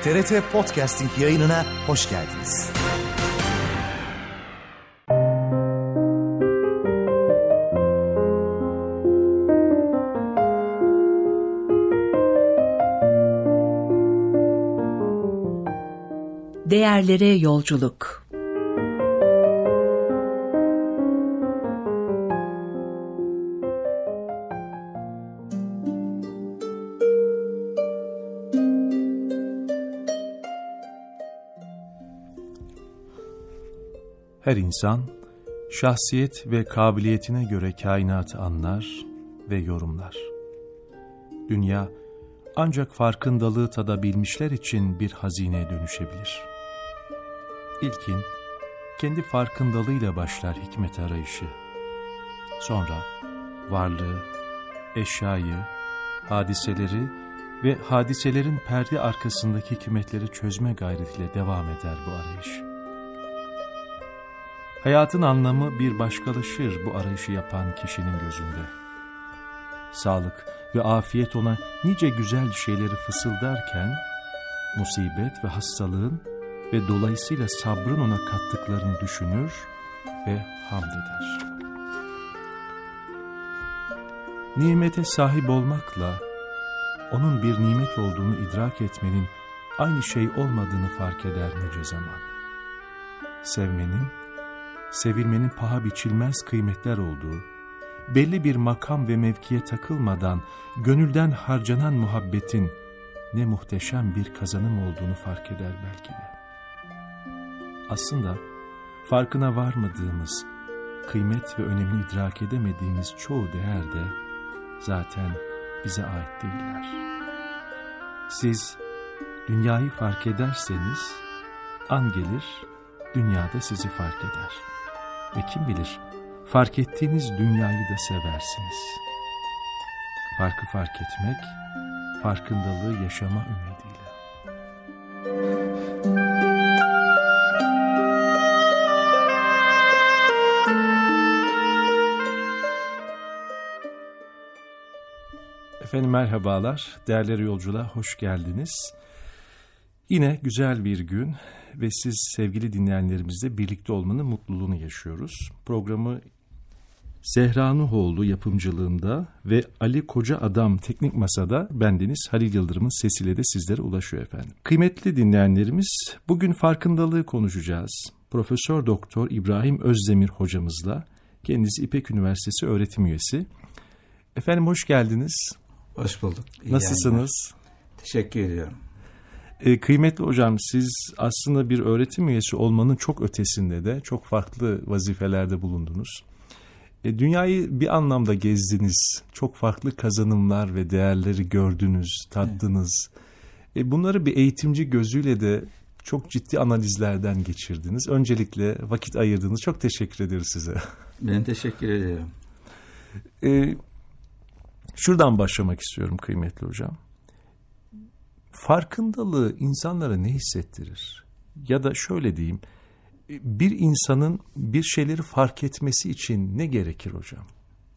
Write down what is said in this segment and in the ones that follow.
TRT Podcasting yayınına hoş geldiniz. Değerlere yolculuk. Her insan, şahsiyet ve kabiliyetine göre kainatı anlar ve yorumlar. Dünya, ancak farkındalığı tadabilmişler için bir hazineye dönüşebilir. İlkin, kendi farkındalığıyla başlar hikmet arayışı. Sonra, varlığı, eşyayı, hadiseleri ve hadiselerin perde arkasındaki hikmetleri çözme gayretiyle devam eder bu arayış. Hayatın anlamı bir başkalaşır bu arayışı yapan kişinin gözünde. Sağlık ve afiyet ona nice güzel şeyleri fısıldarken, musibet ve hastalığın ve dolayısıyla sabrın ona kattıklarını düşünür ve hamd eder. Nimete sahip olmakla, onun bir nimet olduğunu idrak etmenin aynı şey olmadığını fark eder nice zaman. Sevmenin, sevilmenin paha biçilmez kıymetler olduğu, belli bir makam ve mevkiye takılmadan gönülden harcanan muhabbetin ne muhteşem bir kazanım olduğunu fark eder belki de. Aslında farkına varmadığımız, kıymet ve önemini idrak edemediğimiz çoğu değer de zaten bize ait değiller. Siz dünyayı fark ederseniz, an gelir dünyada sizi fark eder. Ve kim bilir, fark ettiğiniz dünyayı da seversiniz. Farkı fark etmek, farkındalığı yaşama ümidiyle. Efendim merhabalar, değerli yolculuğa hoş geldiniz. Yine güzel bir gün ve siz sevgili dinleyenlerimizle birlikte olmanın mutluluğunu yaşıyoruz. Programı Zehra Nuhoğlu yapımcılığında ve Ali Koca Adam Teknik Masa'da bendeniz Halil Yıldırım'ın sesiyle de sizlere ulaşıyor efendim. Kıymetli dinleyenlerimiz, bugün farkındalığı konuşacağız. Profesör Doktor İbrahim Özdemir hocamızla, kendisi İpek Üniversitesi öğretim üyesi. Efendim hoş geldiniz. Hoş bulduk. Nasılsınız? Teşekkür ediyorum. Kıymetli hocam, siz aslında bir öğretim üyesi olmanın çok ötesinde de çok farklı vazifelerde bulundunuz. Dünyayı bir anlamda gezdiniz, çok farklı kazanımlar ve değerleri gördünüz, tattınız. Bunları bir eğitimci gözüyle de çok ciddi analizlerden geçirdiniz. Öncelikle vakit ayırdınız. Çok teşekkür ederiz size. Ben teşekkür ediyorum. Şuradan başlamak istiyorum kıymetli hocam. Farkındalığı insanlara ne hissettirir? Ya da şöyle diyeyim, bir insanın bir şeyleri fark etmesi için ne gerekir hocam?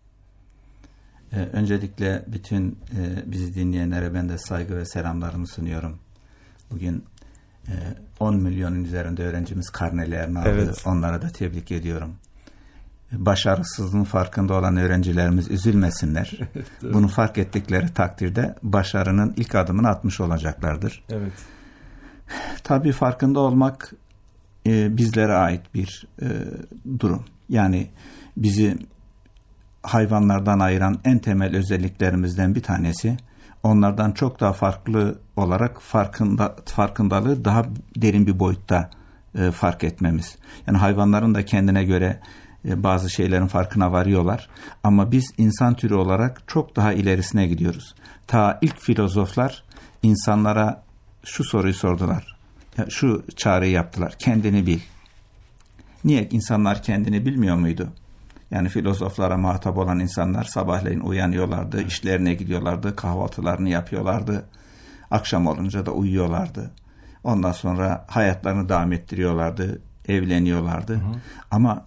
Öncelikle bütün bizi dinleyenlere ben de saygı ve selamlarımı sunuyorum. Bugün 10 milyonun üzerinde öğrencimiz karnelerini aldı. Evet. Onlara da tebrik ediyorum. Başarısızlığın farkında olan öğrencilerimiz üzülmesinler. Evet. Bunu fark ettikleri takdirde başarının ilk adımını atmış olacaklardır. Evet. Tabii farkında olmak bizlere ait bir durum. Yani bizi hayvanlardan ayıran en temel özelliklerimizden bir tanesi, onlardan çok daha farklı olarak farkındalığı daha derin bir boyutta fark etmemiz. Yani hayvanların da kendine göre bazı şeylerin farkına varıyorlar. Ama biz insan türü olarak çok daha ilerisine gidiyoruz. Ta ilk filozoflar insanlara şu soruyu sordular. Şu çağrıyı yaptılar. Kendini bil. Niye? İnsanlar kendini bilmiyor muydu? Yani filozoflara muhatap olan insanlar sabahleyin uyanıyorlardı, işlerine gidiyorlardı, kahvaltılarını yapıyorlardı. Akşam olunca da uyuyorlardı. Ondan sonra hayatlarını devam ettiriyorlardı, evleniyorlardı. Hı hı. Ama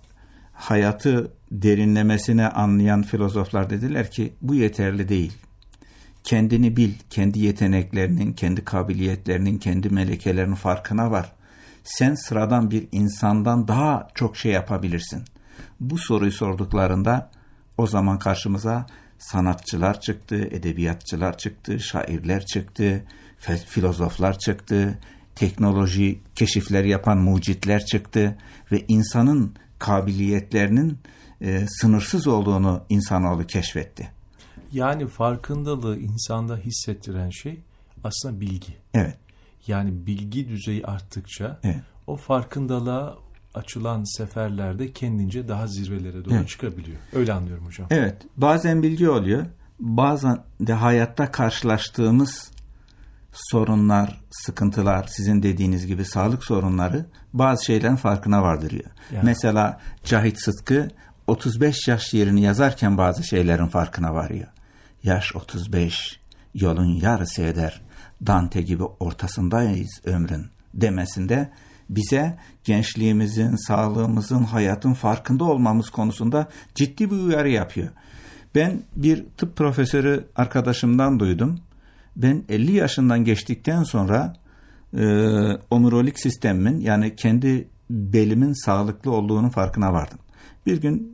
hayatı derinlemesine anlayan filozoflar dediler ki bu yeterli değil. Kendini bil, kendi yeteneklerinin, kendi kabiliyetlerinin, kendi melekelerinin farkına var. Sen sıradan bir insandan daha çok şey yapabilirsin. Bu soruyu sorduklarında o zaman karşımıza sanatçılar çıktı, edebiyatçılar çıktı, şairler çıktı, filozoflar çıktı, teknoloji keşifler yapan mucitler çıktı ve insanın kabiliyetlerinin sınırsız olduğunu insanoğlu keşfetti. Yani farkındalığı insanda hissettiren şey aslında bilgi. Evet. Yani bilgi düzeyi arttıkça Evet. o farkındalığa açılan seferlerde kendince daha zirvelere doğru çıkabiliyor. Öyle anlıyorum hocam. Evet. Bazen bilgi oluyor. Bazen de hayatta karşılaştığımız sorunlar, sıkıntılar, sizin dediğiniz gibi sağlık sorunları bazı şeylerin farkına vardırıyor. Yani. Mesela Cahit Sıtkı 35 yaş yerini yazarken bazı şeylerin farkına varıyor. Yaş 35, yolun yarısı eder. Dante gibi ortasındayız ömrün demesinde bize gençliğimizin, sağlığımızın, hayatın farkında olmamız konusunda ciddi bir uyarı yapıyor. Ben bir tıp profesörü arkadaşımdan duydum. Ben 50 yaşından geçtikten sonra omurilik sistemimin, yani kendi belimin sağlıklı olduğunun farkına vardım. Bir gün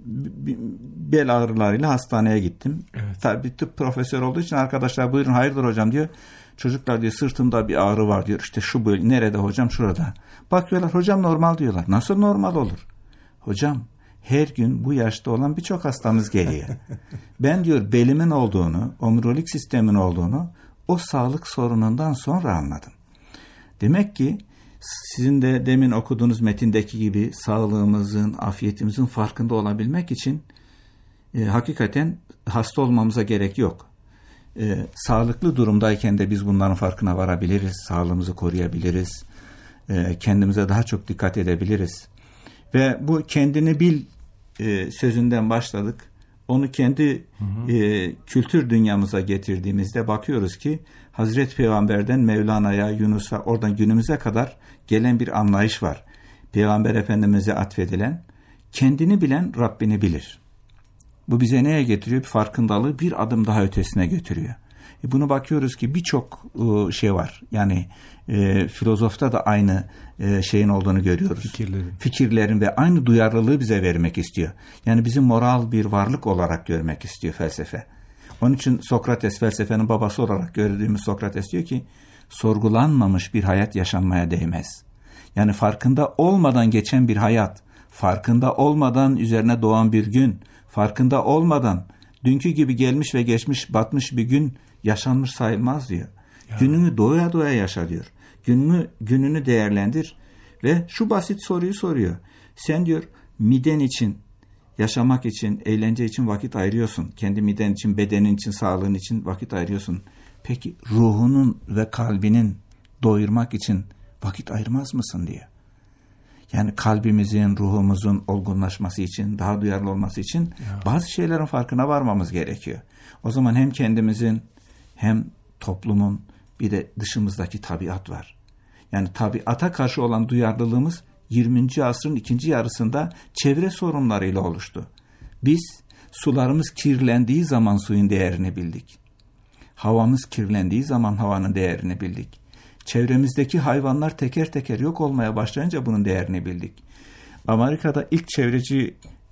bel ağrılarıyla hastaneye gittim. Evet. Tabii tıp profesörü olduğu için arkadaşlar buyurun hayırdır hocam diyor. Çocuklar diyor sırtımda bir ağrı var diyor. İşte şu böyle, nerede hocam? Şurada. Bakıyorlar hocam normal diyorlar. Nasıl normal olur? Hocam her gün bu yaşta olan birçok hastamız geliyor. Ben diyor belimin olduğunu, omurilik sistemin olduğunu o sağlık sorunundan sonra anladım. Demek ki sizin de demin okuduğunuz metindeki gibi sağlığımızın, afiyetimizin farkında olabilmek için hakikaten hasta olmamıza gerek yok. Sağlıklı durumdayken de biz bunların farkına varabiliriz, sağlığımızı koruyabiliriz, kendimize daha çok dikkat edebiliriz. Ve bu kendini bil sözünden başladık. Onu kendi kültür dünyamıza getirdiğimizde bakıyoruz ki Hazreti Peygamber'den Mevlana'ya, Yunus'a, oradan günümüze kadar gelen bir anlayış var. Peygamber Efendimiz'e atfedilen, kendini bilen Rabbini bilir. Bu bize neye getiriyor? Bir farkındalığı bir adım daha ötesine götürüyor. Bunu bakıyoruz ki birçok şey var. Yani filozofta da aynı şeyin olduğunu görüyoruz. Fikirlerin ve aynı duyarlılığı bize vermek istiyor. Yani bizi moral bir varlık olarak görmek istiyor felsefe. Onun için Sokrates, felsefenin babası olarak gördüğümüz Sokrates diyor ki sorgulanmamış bir hayat yaşanmaya değmez. Yani farkında olmadan geçen bir hayat, farkında olmadan üzerine doğan bir gün, farkında olmadan dünkü gibi gelmiş ve geçmiş batmış bir gün yaşanmış sayılmaz diyor. Ya. Gününü doya doya yaşa diyor. Gününü değerlendir ve şu basit soruyu soruyor. Sen diyor miden için, yaşamak için, eğlence için vakit ayırıyorsun. Kendi miden için, bedenin için, sağlığın için vakit ayırıyorsun. Peki ruhunun ve kalbinin doyurmak için vakit ayırmaz mısın diyor. Yani kalbimizin, ruhumuzun olgunlaşması için, daha duyarlı olması için bazı şeylerin farkına varmamız gerekiyor. O zaman hem kendimizin hem toplumun bir de dışımızdaki tabiat var. Yani tabiata karşı olan duyarlılığımız 20. asrın ikinci yarısında çevre sorunlarıyla oluştu. Biz sularımız kirlendiği zaman suyun değerini bildik. Havamız kirlendiği zaman havanın değerini bildik. Çevremizdeki hayvanlar teker teker yok olmaya başlayınca bunun değerini bildik. Amerika'da ilk çevreci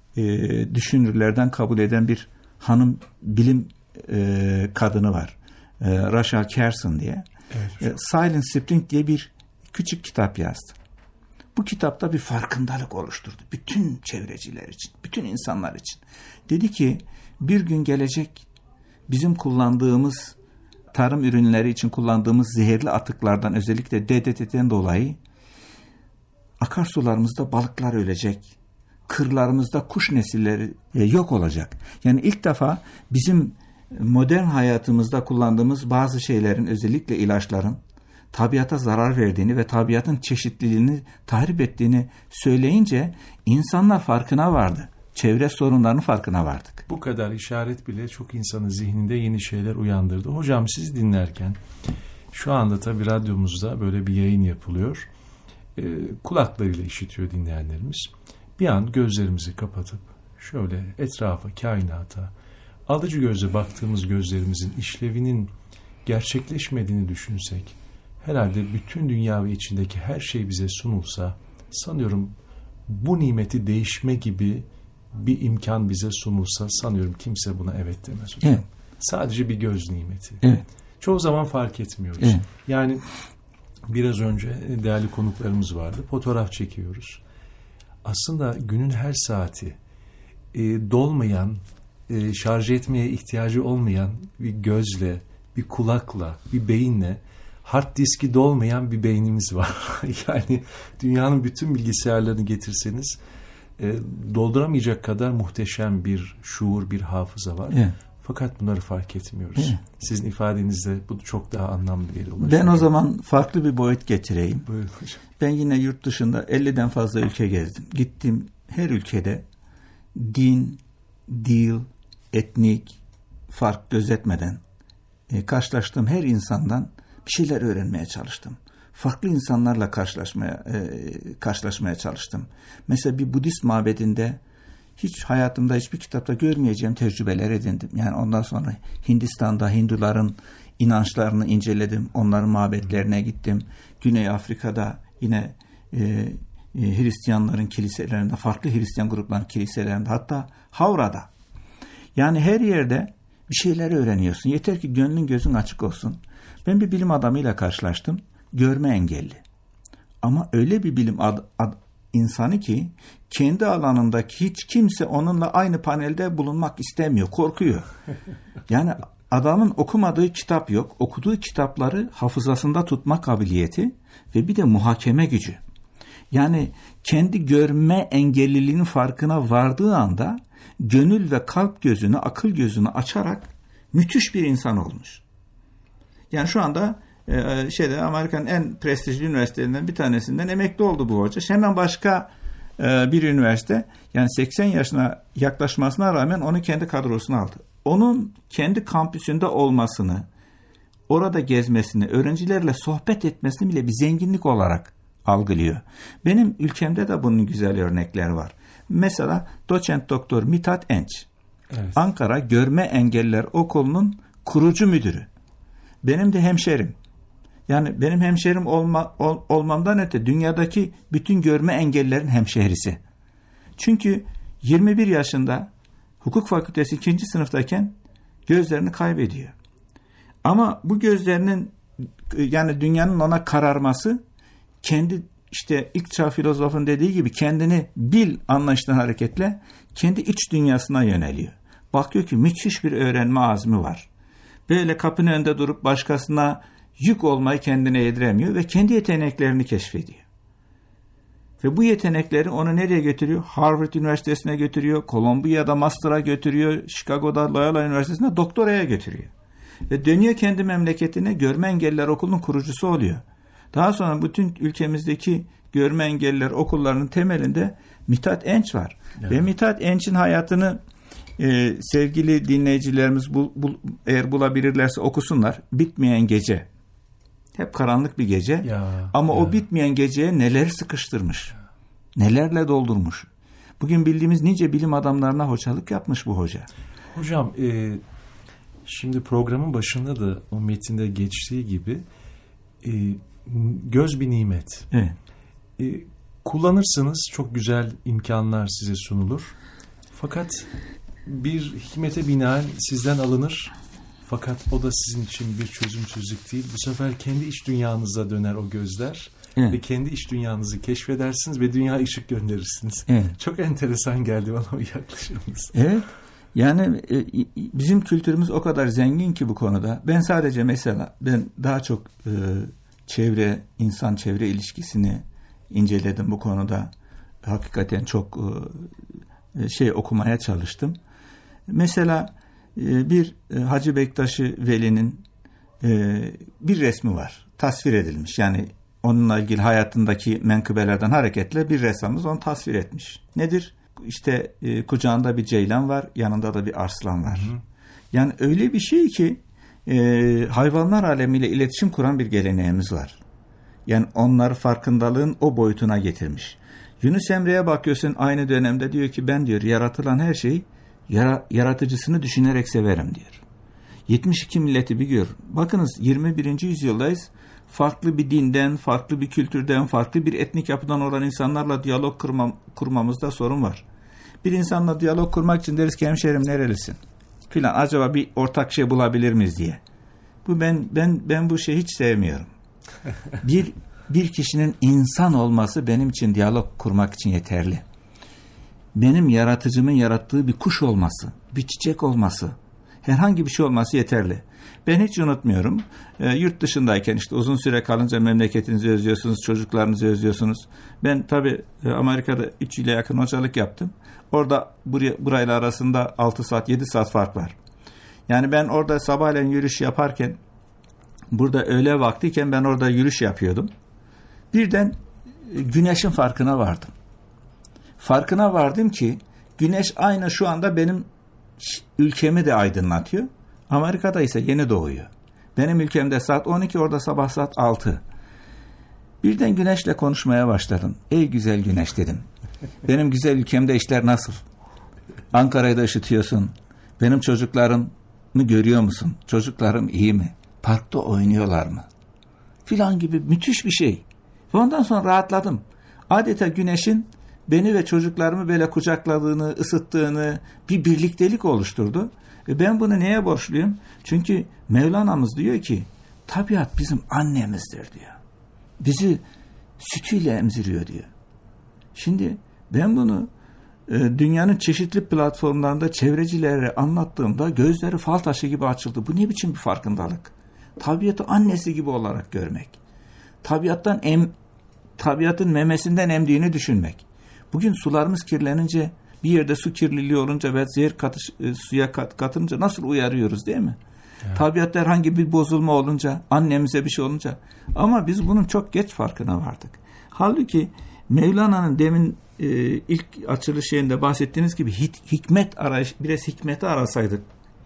düşünürlerden kabul eden bir hanım bilim kadını var. Rachel Carson diye. Evet. Silent Spring diye bir küçük kitap yazdı. Bu kitapta bir farkındalık oluşturdu. Bütün çevreciler için, bütün insanlar için. Dedi ki bir gün gelecek bizim kullandığımız tarım ürünleri için kullandığımız zehirli atıklardan, özellikle DDT'den dolayı akarsularımızda balıklar ölecek. Kırlarımızda kuş nesilleri yok olacak. Yani ilk defa bizim modern hayatımızda kullandığımız bazı şeylerin, özellikle ilaçların tabiata zarar verdiğini ve tabiatın çeşitliliğini tahrip ettiğini söyleyince insanlar farkına vardı. Çevre sorunlarının farkına vardık. Bu kadar işaret bile çok insanın zihninde yeni şeyler uyandırdı. Hocam siz dinlerken şu anda tabii radyomuzda böyle bir yayın yapılıyor. Kulaklarıyla işitiyor dinleyenlerimiz. Bir an gözlerimizi kapatıp şöyle etrafa, kainata, alıcı gözle baktığımız gözlerimizin işlevinin gerçekleşmediğini düşünsek, herhalde bütün dünya ve içindeki her şey bize sunulsa, sanıyorum bu nimeti değişme gibi bir imkan bize sunulsa, sanıyorum kimse buna evet demez hocam. Evet. Sadece bir göz nimeti. Evet. Çoğu zaman fark etmiyoruz. Evet. Yani biraz önce değerli konuklarımız vardı. Fotoğraf çekiyoruz. Aslında günün her saati dolmayan, şarj etmeye ihtiyacı olmayan bir gözle, bir kulakla, bir beyinle, hard diski dolmayan bir beynimiz var. Yani dünyanın bütün bilgisayarlarını getirseniz dolduramayacak kadar muhteşem bir şuur, bir hafıza var. Evet. Fakat bunları fark etmiyoruz. Evet. Sizin ifadenizde bu çok daha anlamlı bir yere ulaşıyor. Ben o zaman farklı bir boyut getireyim. Buyurun hocam. Ben yine yurt dışında 50'den fazla ülke gezdim. Gittim her ülkede din, dil, etnik fark gözetmeden karşılaştığım her insandan bir şeyler öğrenmeye çalıştım. Farklı insanlarla karşılaşmaya çalıştım. Mesela bir Budist mabedinde hiç hayatımda hiçbir kitapta görmeyeceğim tecrübeler edindim. Yani ondan sonra Hindistan'da Hinduların inançlarını inceledim. Onların mabetlerine gittim. Güney Afrika'da yine Hristiyanların kiliselerinde, farklı Hristiyan grupların kiliselerinde, hatta Havra'da. Yani her yerde bir şeyler öğreniyorsun. Yeter ki gönlün gözün açık olsun. Ben bir bilim adamıyla karşılaştım. Görme engelli. Ama öyle bir bilim insanı ki kendi alanındaki hiç kimse onunla aynı panelde bulunmak istemiyor. Korkuyor. Yani adamın okumadığı kitap yok. Okuduğu kitapları hafızasında tutma kabiliyeti ve bir de muhakeme gücü. Yani kendi görme engelliliğinin farkına vardığı anda gönül ve kalp gözünü, akıl gözünü açarak müthiş bir insan olmuş. Yani şu anda Amerika'nın en prestijli üniversitelerinden bir tanesinden emekli oldu bu hoca. Hemen başka bir üniversite, yani 80 yaşına yaklaşmasına rağmen onu kendi kadrosuna aldı. Onun kendi kampüsünde olmasını, orada gezmesini, öğrencilerle sohbet etmesini bile bir zenginlik olarak algılıyor. Benim ülkemde de bunun güzel örnekleri var. Mesela doçent doktor Mithat Enç, evet. Ankara Görme Engelliler Okulu'nun kurucu müdürü. Benim de hemşerim. Yani benim hemşerim olmamdan öte dünyadaki bütün görme engellilerin hemşehrisi. Çünkü 21 yaşında hukuk fakültesi 2. sınıftayken gözlerini kaybediyor. Ama bu gözlerinin, yani dünyanın ona kararması, kendi işte ilk çağ filozofun dediği gibi kendini bil anlayışından hareketle kendi iç dünyasına yöneliyor. Bakıyor ki müthiş bir öğrenme azmi var. Böyle kapının önünde durup başkasına yük olmayı kendine yediremiyor ve kendi yeteneklerini keşfediyor. Ve bu yetenekleri onu nereye götürüyor? Harvard Üniversitesi'ne götürüyor, Columbia'da master'a götürüyor, Chicago'da Loyola Üniversitesi'ne doktoraya götürüyor. Ve dönüyor kendi memleketine, Görme Engelliler Okulu'nun kurucusu oluyor. Daha sonra bütün ülkemizdeki görme engelliler okullarının temelinde Mithat Enç var. Evet. Ve Mithat Enç'in hayatını sevgili dinleyicilerimiz eğer bulabilirlerse okusunlar. Bitmeyen Gece. Hep karanlık bir gece. Ama o bitmeyen geceye neler sıkıştırmış. Nelerle doldurmuş. Bugün bildiğimiz nice bilim adamlarına hocalık yapmış bu hoca. Hocam şimdi programın başında da o metinde geçtiği gibi göz bir nimet. Evet. Kullanırsanız çok güzel imkanlar size sunulur. Fakat bir hikmete binaen sizden alınır. Fakat o da sizin için bir çözümsüzlük değil. Bu sefer kendi iç dünyanıza döner o gözler. Evet. Ve kendi iç dünyanızı keşfedersiniz ve dünya ışık gönderirsiniz. Evet. Çok enteresan geldi bana o yaklaşımınız. Evet. Yani bizim kültürümüz o kadar zengin ki bu konuda. Ben sadece mesela daha çok insan-çevre ilişkisini inceledim bu konuda. Hakikaten çok okumaya çalıştım. Mesela bir Hacı Bektaş-ı Veli'nin bir resmi var. Tasvir edilmiş. Yani onunla ilgili hayatındaki menkıbelerden hareketle bir ressamımız onu tasvir etmiş. Nedir? İşte kucağında bir ceylan var, yanında da bir arslan var. Hı. Yani öyle bir şey ki hayvanlar alemiyle iletişim kuran bir geleneğimiz var. Yani onları farkındalığın o boyutuna getirmiş. Yunus Emre'ye bakıyorsun, aynı dönemde diyor ki ben diyor yaratılan her şeyi yaratıcısını düşünerek severim diyor. 72 milleti bir gör. Bakınız 21. yüzyıldayız. Farklı bir dinden, farklı bir kültürden, farklı bir etnik yapıdan olan insanlarla diyalog kurmamızda sorun var. Bir insanla diyalog kurmak için deriz ki hemşerim nerelisin? Filan, acaba bir ortak şey bulabilir miyiz diye. Bu ben bu şeyi hiç sevmiyorum. Bir kişinin insan olması benim için diyalog kurmak için yeterli. Benim yaratıcımın yarattığı bir kuş olması, bir çiçek olması, herhangi bir şey olması yeterli. Ben hiç unutmuyorum. Yurt dışındayken işte uzun süre kalınca memleketinizi özlüyorsunuz, çocuklarınızı özlüyorsunuz. Ben tabii Amerika'da 3 yıla yakın hocalık yaptım. Orada burayla arasında 6 saat, 7 saat fark var. Yani ben orada sabahleyin yürüyüş yaparken, burada öğle vaktiyken ben orada yürüyüş yapıyordum. Birden güneşin farkına vardım. Farkına vardım ki güneş aynı şu anda benim ülkemi de aydınlatıyor. Amerika'da ise yeni doğuyor. Benim ülkemde saat 12, orada sabah saat 6. Birden güneşle konuşmaya başladım. Ey güzel güneş dedim. Benim güzel ülkemde işler nasıl? Ankara'yı da ışıtıyorsun. Benim çocuklarımı görüyor musun? Çocuklarım iyi mi? Parkta oynuyorlar mı? Filan gibi müthiş bir şey. Ve ondan sonra rahatladım. Adeta güneşin beni ve çocuklarımı böyle kucakladığını, ısıttığını, bir birliktelik oluşturdu. Ve ben bunu neye borçluyum? Çünkü Mevlana'mız diyor ki tabiat bizim annemizdir diyor. Bizi sütüyle emziriyor diyor. Şimdi ben bunu dünyanın çeşitli platformlarında çevrecilere anlattığımda gözleri fal taşı gibi açıldı. Bu ne biçim bir farkındalık? Tabiatı annesi gibi olarak görmek. Tabiatın memesinden emdiğini düşünmek. Bugün sularımız kirlenince, bir yerde su kirliliği olunca ve zehir suya katınca nasıl uyarıyoruz değil mi? Evet. Tabiatta herhangi bir bozulma olunca, annemize bir şey olunca. Ama biz bunun çok geç farkına vardık. Halbuki Mevlana'nın demin ilk açılış şeyinde bahsettiğiniz gibi biraz hikmeti arasaydık.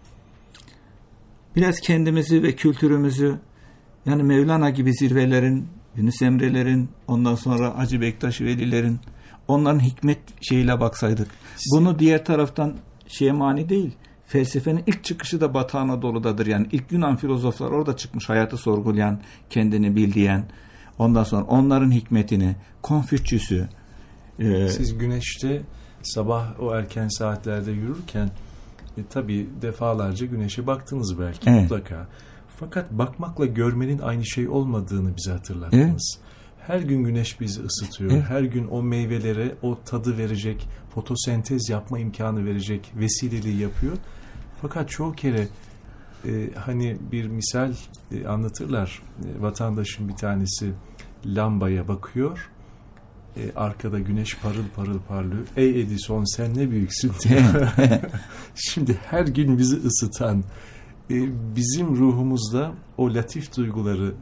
Biraz kendimizi ve kültürümüzü, yani Mevlana gibi zirvelerin, Yunus Emre'lerin, ondan sonra Hacı Bektaş Velilerin, onların hikmet şeyiyle baksaydık. Bunu diğer taraftan mani değil. Felsefenin ilk çıkışı da Batı Anadolu'dadır. Yani ilk Yunan filozoflar orada çıkmış. Hayatı sorgulayan, kendini bildiyen. Ondan sonra onların hikmetini, Konfüçyüs'ü. Siz güneşte sabah o erken saatlerde yürürken tabii defalarca güneşe baktınız belki, evet, mutlaka. Fakat bakmakla görmenin aynı şey olmadığını bize hatırlattınız. Evet. Her gün güneş bizi ısıtıyor. Evet. Her gün o meyvelere o tadı verecek, fotosentez yapma imkanı verecek vesileliği yapıyor. Fakat çoğu kere hani bir misal anlatırlar. Vatandaşın bir tanesi lambaya bakıyor. Arkada güneş parıl parıl parlıyor. Ey Edison sen ne büyüksün diyor. Şimdi her gün bizi ısıtan, bizim ruhumuzda o latif duyguları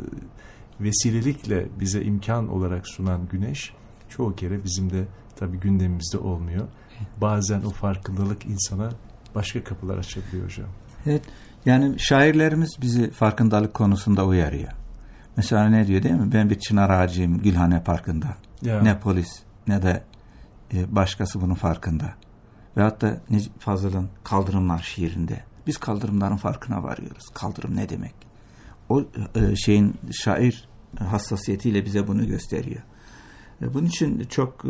vesilelikle bize imkan olarak sunan güneş çoğu kere bizim de tabii gündemimizde olmuyor. Bazen o farkındalık insana başka kapılar açabiliyor hocam. Evet. Yani şairlerimiz bizi farkındalık konusunda uyarıyor. Mesela ne diyor değil mi? Ben bir çınar ağacıyım Gülhane Parkı'nda. Ya. Ne polis ne de başkası bunun farkında. Ve hatta Necip Fazıl'ın Kaldırımlar şiirinde biz kaldırımların farkına varıyoruz. Kaldırım ne demek? O şair hassasiyetiyle bize bunu gösteriyor. Bunun için çok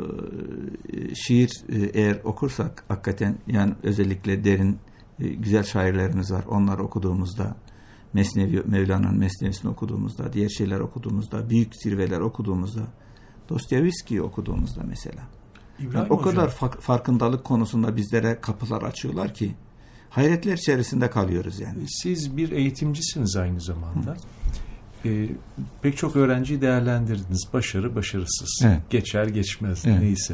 şiir eğer okursak hakikaten, yani özellikle derin güzel şairlerimiz var. Onları okuduğumuzda, Mevlana'nın Mesnevisini okuduğumuzda, diğer şeyler okuduğumuzda, büyük zirveler okuduğumuzda, Dostoyevski'yi okuduğumuzda mesela. Yani o kadar farkındalık konusunda bizlere kapılar açıyorlar ki hayretler içerisinde kalıyoruz yani. Siz bir eğitimcisiniz aynı zamanda. Pek çok öğrenciyi değerlendirdiniz. Başarı, başarısız. Evet. Geçer, geçmez. Evet. Neyse.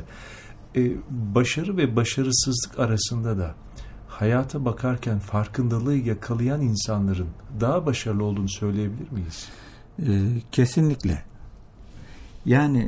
Başarı ve başarısızlık arasında da hayata bakarken farkındalığı yakalayan insanların daha başarılı olduğunu söyleyebilir miyiz? Kesinlikle. Yani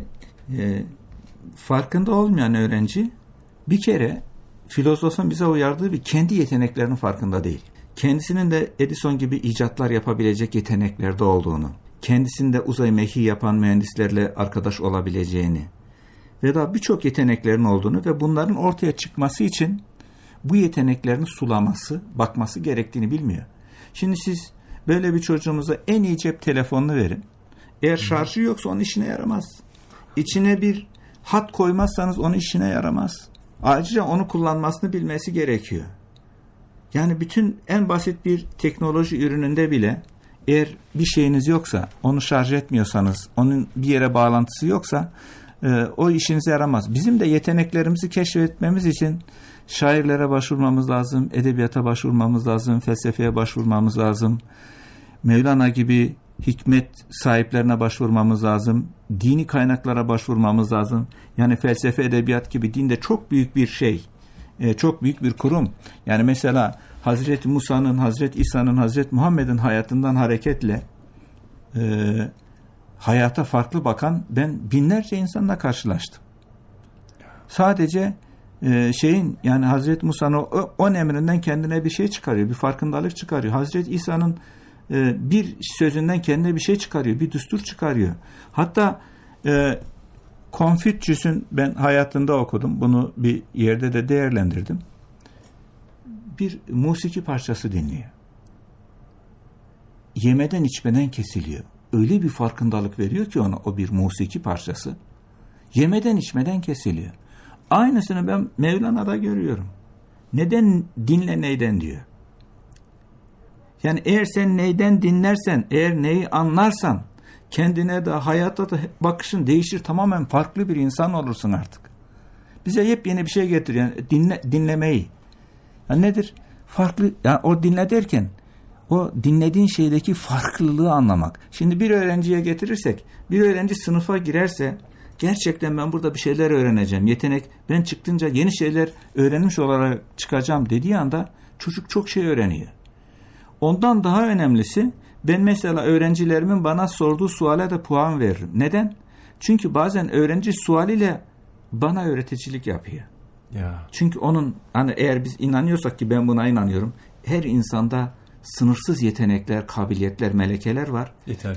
farkında olmayan öğrenci bir kere filozofun bize uyardığı bir kendi yeteneklerinin farkında değil. Kendisinin de Edison gibi icatlar yapabilecek yeteneklerde olduğunu, kendisinde uzay mekiği yapan mühendislerle arkadaş olabileceğini ve daha birçok yeteneklerin olduğunu ve bunların ortaya çıkması için bu yeteneklerini sulaması, bakması gerektiğini bilmiyor. Şimdi siz böyle bir çocuğumuza en iyi cep telefonunu verin. Eğer şarjı yoksa onun işine yaramaz. İçine bir hat koymazsanız onun işine yaramaz. Ayrıca onu kullanmasını bilmesi gerekiyor. Yani bütün en basit bir teknoloji ürününde bile eğer bir şeyiniz yoksa, onu şarj etmiyorsanız, onun bir yere bağlantısı yoksa o işinize yaramaz. Bizim de yeteneklerimizi keşfetmemiz için şairlere başvurmamız lazım, edebiyata başvurmamız lazım, felsefeye başvurmamız lazım. Mevlana gibi hikmet sahiplerine başvurmamız lazım. Dini kaynaklara başvurmamız lazım. Yani felsefe, edebiyat gibi dinde çok büyük bir şey. Çok büyük bir kurum. Yani mesela Hazreti Musa'nın, Hazreti İsa'nın, Hazreti Muhammed'in hayatından hareketle hayata farklı bakan ben binlerce insanla karşılaştım. Sadece yani Hazreti Musa'nın on emrinden kendine bir şey çıkarıyor, bir farkındalık çıkarıyor. Hazreti İsa'nın bir sözünden kendine bir şey çıkarıyor, bir düstur çıkarıyor. Hatta Konfüçyüs'ün ben hayatında okudum, bunu bir yerde de değerlendirdim. Bir musiki parçası dinliyor. Yemeden içmeden kesiliyor. Öyle bir farkındalık veriyor ki ona o bir musiki parçası. Yemeden içmeden kesiliyor. Aynısını ben Mevlana'da görüyorum. Neden dinle neyden diyor. Yani eğer sen neyden dinlersen, eğer neyi anlarsan, kendine de hayata da bakışın değişir, tamamen farklı bir insan olursun artık. Bize yepyeni bir şey getiriyor. Yani dinlemeyi. Yani nedir? Farklı, yani o dinle derken o dinlediğin şeydeki farklılığı anlamak. Şimdi bir öğrenciye getirirsek, bir öğrenci sınıfa girerse gerçekten ben burada bir şeyler öğreneceğim. Yetenek, ben çıktığınca yeni şeyler öğrenmiş olarak çıkacağım dediği anda çocuk çok şey öğreniyor. Ondan daha önemlisi, ben mesela öğrencilerimin bana sorduğu suale de puan veririm. Neden? Çünkü bazen öğrenci sualiyle bana öğreticilik yapıyor. Ya. Çünkü onun, hani eğer biz inanıyorsak ki ben buna inanıyorum, her insanda sınırsız yetenekler, kabiliyetler, melekeler var.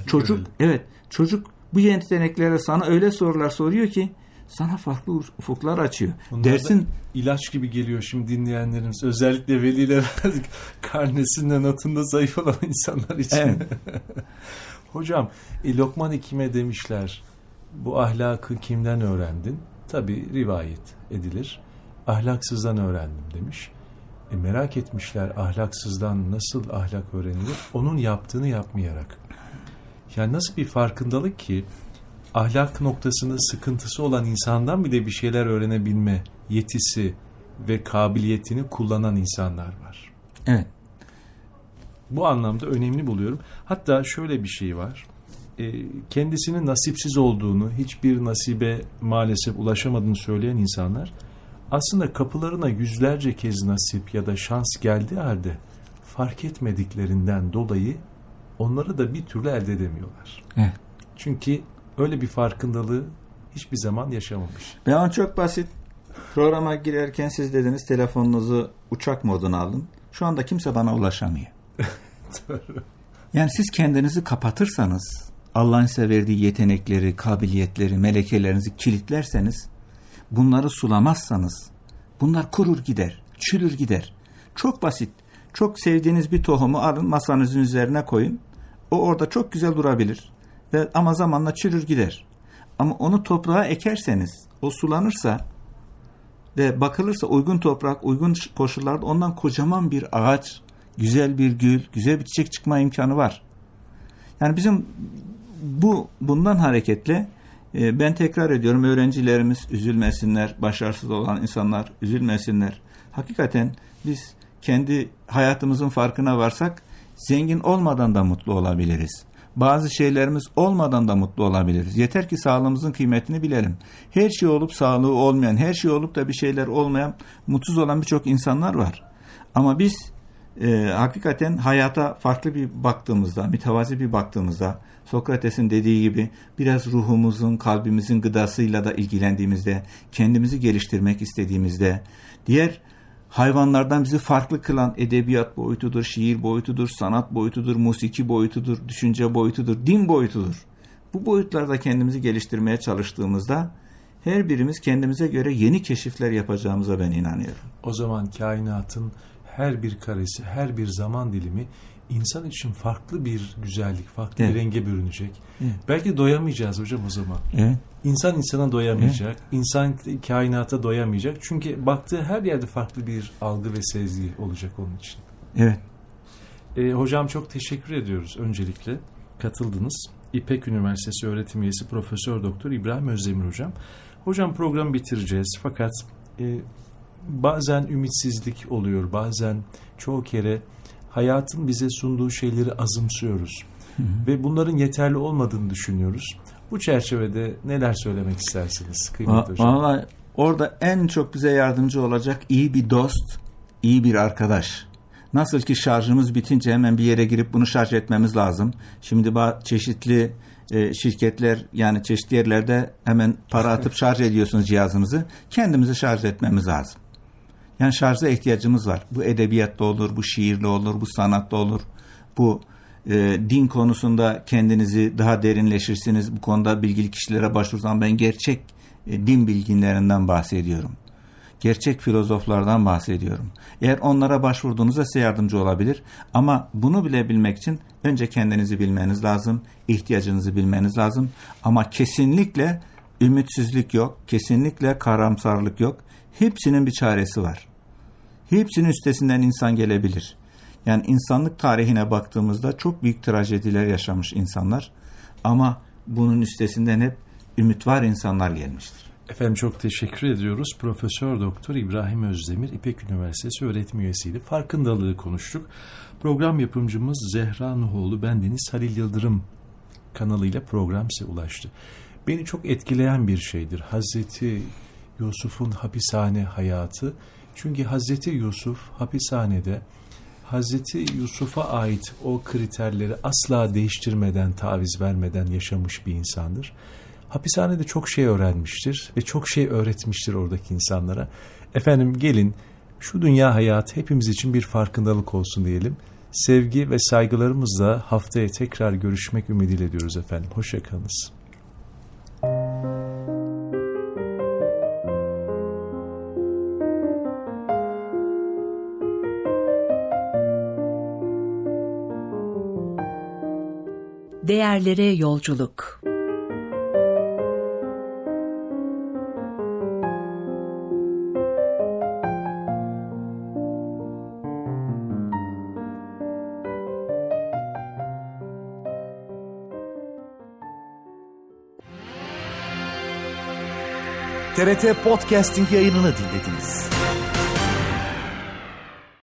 Çocuk bu yeteneklere sana öyle sorular soruyor ki sana farklı ufuklar açıyor. Bunlar dersin ilaç gibi geliyor şimdi dinleyenlerimiz. Özellikle veliler karnesinde notunda zayıf olan insanlar için. Evet. Hocam Lokman Hekim'e demişler, bu ahlakı kimden öğrendin? Tabii rivayet edilir. Ahlaksızdan öğrendim demiş. Merak etmişler, ahlaksızdan nasıl ahlak öğrenilir? Onun yaptığını yapmayarak. Yani nasıl bir farkındalık ki ahlak noktasında sıkıntısı olan insandan bile bir şeyler öğrenebilme yetisi ve kabiliyetini kullanan insanlar var. Evet. Bu anlamda önemli buluyorum. Hatta şöyle bir şey var. Kendisinin nasipsiz olduğunu, hiçbir nasibe maalesef ulaşamadığını söyleyen insanlar aslında kapılarına yüzlerce kez nasip ya da şans geldiği halde fark etmediklerinden dolayı onları da bir türlü elde edemiyorlar. Evet. Çünkü öyle bir farkındalığı hiçbir zaman yaşamamış. Ben onu çok basit. Programa girerken siz dediniz telefonunuzu uçak moduna alın. Şu anda kimse bana ulaşamıyor. Yani siz kendinizi kapatırsanız, Allah'ın size verdiği yetenekleri, kabiliyetleri, melekelerinizi kilitlerseniz, bunları sulamazsanız, bunlar kurur gider, çürür gider. Çok basit. Çok sevdiğiniz bir tohumu alın, masanızın üzerine koyun. O orada çok güzel durabilir. Ama zamanla çürür gider. Ama onu toprağa ekerseniz, o sulanırsa ve bakılırsa uygun toprak, uygun koşullarda ondan kocaman bir ağaç, güzel bir gül, güzel bir çiçek çıkma imkanı var. Yani bizim bundan hareketle ben tekrar ediyorum, öğrencilerimiz üzülmesinler, başarısız olan insanlar üzülmesinler. Hakikaten biz kendi hayatımızın farkına varsak zengin olmadan da mutlu olabiliriz. Bazı şeylerimiz olmadan da mutlu olabiliriz. Yeter ki sağlığımızın kıymetini bilelim. Her şey olup sağlığı olmayan, her şey olup da bir şeyler olmayan, mutsuz olan birçok insanlar var. Ama biz hakikaten hayata farklı bir baktığımızda, mütevazi bir baktığımızda, Sokrates'in dediği gibi biraz ruhumuzun, kalbimizin gıdasıyla da ilgilendiğimizde, kendimizi geliştirmek istediğimizde, diğer hayvanlardan bizi farklı kılan edebiyat boyutudur, şiir boyutudur, sanat boyutudur, musiki boyutudur, düşünce boyutudur, din boyutudur. Bu boyutlarda kendimizi geliştirmeye çalıştığımızda her birimiz kendimize göre yeni keşifler yapacağımıza ben inanıyorum. O zaman kainatın her bir karesi, her bir zaman dilimi insan için farklı bir güzellik, farklı bir renge bürünecek. Evet. Belki doyamayacağız hocam o zaman. Evet. İnsan insana doyamayacak, insan kainata doyamayacak. Çünkü baktığı her yerde farklı bir algı ve sezgi olacak onun için. Evet. Hocam çok teşekkür ediyoruz öncelikle. Katıldınız. İpek Üniversitesi öğretim üyesi Profesör Doktor İbrahim Özdemir hocam. Hocam programı bitireceğiz fakat bazen ümitsizlik oluyor. Bazen çoğu kere hayatın bize sunduğu şeyleri azımsıyoruz. Ve bunların yeterli olmadığını düşünüyoruz. Bu çerçevede neler söylemek istersiniz kıymetli hocam? Vallahi orada en çok bize yardımcı olacak iyi bir dost, iyi bir arkadaş. Nasıl ki şarjımız bitince hemen bir yere girip bunu şarj etmemiz lazım. Şimdi çeşitli şirketler, yani çeşitli yerlerde hemen para atıp şarj ediyorsunuz cihazınızı. Kendimizi şarj etmemiz lazım. Yani şarja ihtiyacımız var. Bu edebiyatla olur, bu şiirle olur, bu sanatla olur. Bu din konusunda kendinizi daha derinleşirsiniz. Bu konuda bilgili kişilere başvursam ben gerçek din bilginlerinden bahsediyorum. Gerçek filozoflardan bahsediyorum. Eğer onlara başvurduğunuzda size yardımcı olabilir. Ama bunu bilebilmek için önce kendinizi bilmeniz lazım. İhtiyacınızı bilmeniz lazım. Ama kesinlikle ümitsizlik yok. Kesinlikle karamsarlık yok. Hepsinin bir çaresi var. Hepsinin üstesinden insan gelebilir. Yani insanlık tarihine baktığımızda çok büyük trajediler yaşamış insanlar. Ama bunun üstesinden hep ümit var insanlar gelmiştir. Efendim çok teşekkür ediyoruz. Profesör Doktor İbrahim Özdemir, İpek Üniversitesi öğretim üyesiydi. Farkındalığı konuştuk. Program yapımcımız Zehra Nuhoğlu, bendeniz Halil Yıldırım kanalıyla program size ulaştı. Beni çok etkileyen bir şeydir Hazreti Yusuf'un hapishane hayatı. Çünkü Hazreti Yusuf hapishanede Hazreti Yusuf'a ait o kriterleri asla değiştirmeden, taviz vermeden yaşamış bir insandır. Hapishanede çok şey öğrenmiştir ve çok şey öğretmiştir oradaki insanlara. Efendim gelin şu dünya hayatı hepimiz için bir farkındalık olsun diyelim. Sevgi ve saygılarımızla haftaya tekrar görüşmek ümidiyle diyoruz efendim. Hoşça kalınız. Değerlere yolculuk. TRT Podcasting yayınını dinlediniz.